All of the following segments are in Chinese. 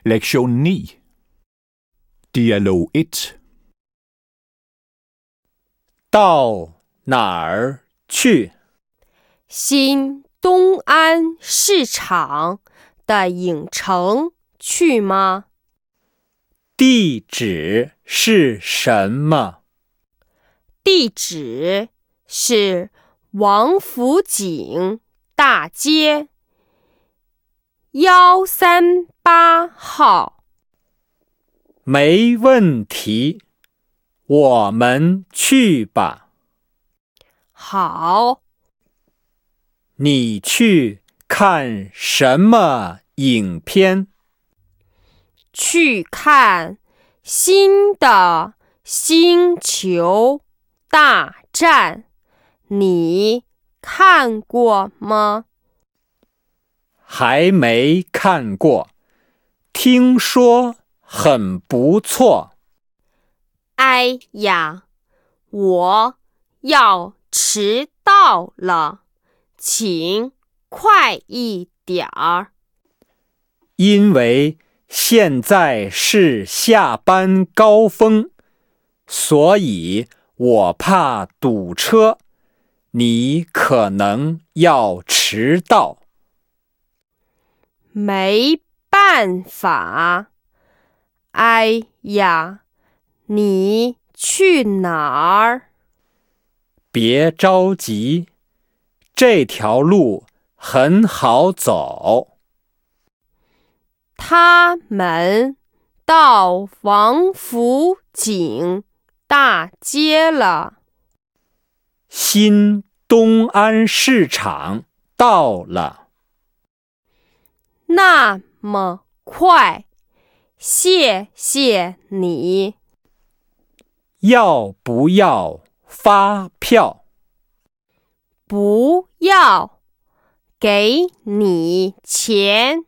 Lektion 9. Dialog 1. 到哪儿去？ 新东安市场的影城去吗？ 地址是什么？ 地址是王府井大街138号。 没问题，我们去吧。 好， 你去看什么影片？ 去看新的星球大战，你看过吗？ 还没看过，听说很不错。 哎呀，我要迟到了，请快一点儿。 因为现在是下班高峰，所以我怕堵车，你可能要迟到。 没办法。哎呀，你去哪儿？ 别着急，这条路很好走。 他们到王府井大街了。 新东安市场到了。 那么快，谢谢你。 要不要发票？ 不要，给你钱。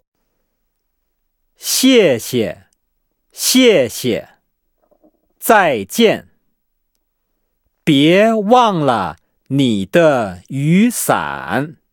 谢谢，谢谢，再见。别忘了你的雨伞。